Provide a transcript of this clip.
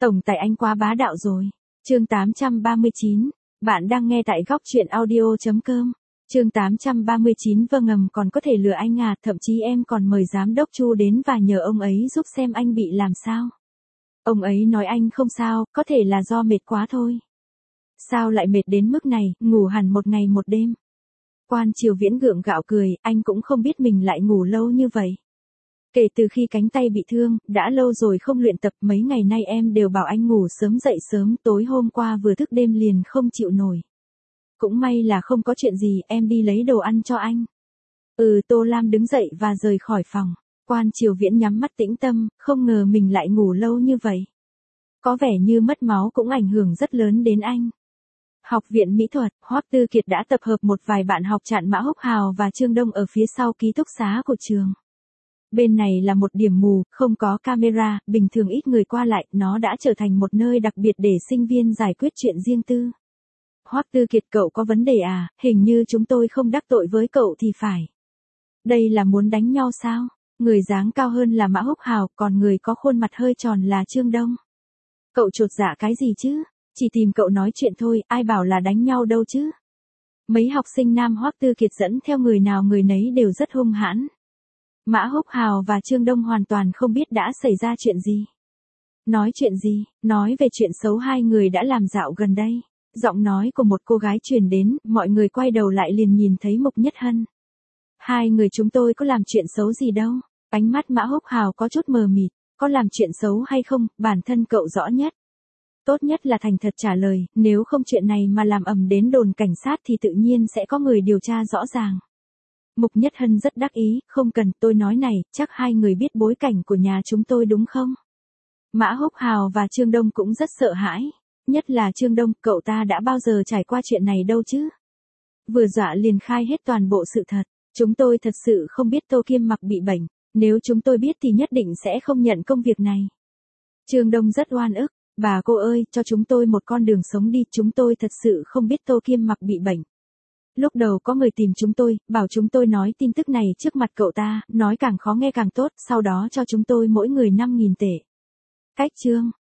Tổng tài anh quá bá đạo rồi. Chương 839, bạn đang nghe tại góc truyện audio.com. Chương 839 vâng ngầm còn có thể lừa anh à, thậm chí em còn mời giám đốc Chu đến và nhờ ông ấy giúp xem anh bị làm sao. Ông ấy nói anh không sao, có thể là do mệt quá thôi. Sao lại mệt đến mức này, ngủ hẳn một ngày một đêm. Quan Triều Viễn gượng gạo cười, anh cũng không biết mình lại ngủ lâu như vậy. Kể từ khi cánh tay bị thương, đã lâu rồi không luyện tập, mấy ngày nay em đều bảo anh ngủ sớm dậy sớm, tối hôm qua vừa thức đêm liền không chịu nổi. Cũng may là không có chuyện gì, em đi lấy đồ ăn cho anh. Tô Lam đứng dậy và rời khỏi phòng. Quan Triều Viễn nhắm mắt tĩnh tâm, không ngờ mình lại ngủ lâu như vậy. Có vẻ như mất máu cũng ảnh hưởng rất lớn đến anh. Học viện Mỹ thuật, Hoắc Tư Kiệt đã tập hợp một vài bạn học Trạm Mã Húc Hào và Trương Đông ở phía sau ký túc xá của trường. Bên này là một điểm mù, không có camera, bình thường ít người qua lại, nó đã trở thành một nơi đặc biệt để sinh viên giải quyết chuyện riêng tư. Hoắc Tư Kiệt, cậu có vấn đề à, hình như chúng tôi không đắc tội với cậu thì phải. Đây là muốn đánh nhau sao? Người dáng cao hơn là Mã Húc Hào, còn người có khuôn mặt hơi tròn là Trương Đông. Cậu chột dạ cái gì chứ? Chỉ tìm cậu nói chuyện thôi, ai bảo là đánh nhau đâu chứ? Mấy học sinh nam Hoắc Tư Kiệt dẫn theo người nào người nấy đều rất hung hãn. Mã Húc Hào và Trương Đông hoàn toàn không biết đã xảy ra chuyện gì. Nói chuyện gì? Nói về chuyện xấu hai người đã làm dạo gần đây. Giọng nói của một cô gái truyền đến, mọi người quay đầu lại liền nhìn thấy Mục Nhất Hân. Hai người chúng tôi có làm chuyện xấu gì đâu. Ánh mắt Mã Húc Hào có chút mờ mịt, có làm chuyện xấu hay không, bản thân cậu rõ nhất. Tốt nhất là thành thật trả lời, nếu không chuyện này mà làm ầm đến đồn cảnh sát thì tự nhiên sẽ có người điều tra rõ ràng. Mục Nhất Hân rất đắc ý, không cần, tôi nói này, chắc hai người biết bối cảnh của nhà chúng tôi đúng không? Mã Húc Hào và Trương Đông cũng rất sợ hãi. Nhất là Trương Đông, cậu ta đã bao giờ trải qua chuyện này đâu chứ? Vừa dọa liền khai hết toàn bộ sự thật. Chúng tôi thật sự không biết Tô Kiêm Mặc bị bệnh. Nếu chúng tôi biết thì nhất định sẽ không nhận công việc này. Trương Đông rất oan ức. Bà cô ơi, cho chúng tôi một con đường sống đi. Chúng tôi thật sự không biết Tô Kiêm Mặc bị bệnh. Lúc đầu có người tìm chúng tôi, bảo chúng tôi nói tin tức này trước mặt cậu ta, nói càng khó nghe càng tốt, sau đó cho chúng tôi mỗi người 5.000 tệ. Cách chương,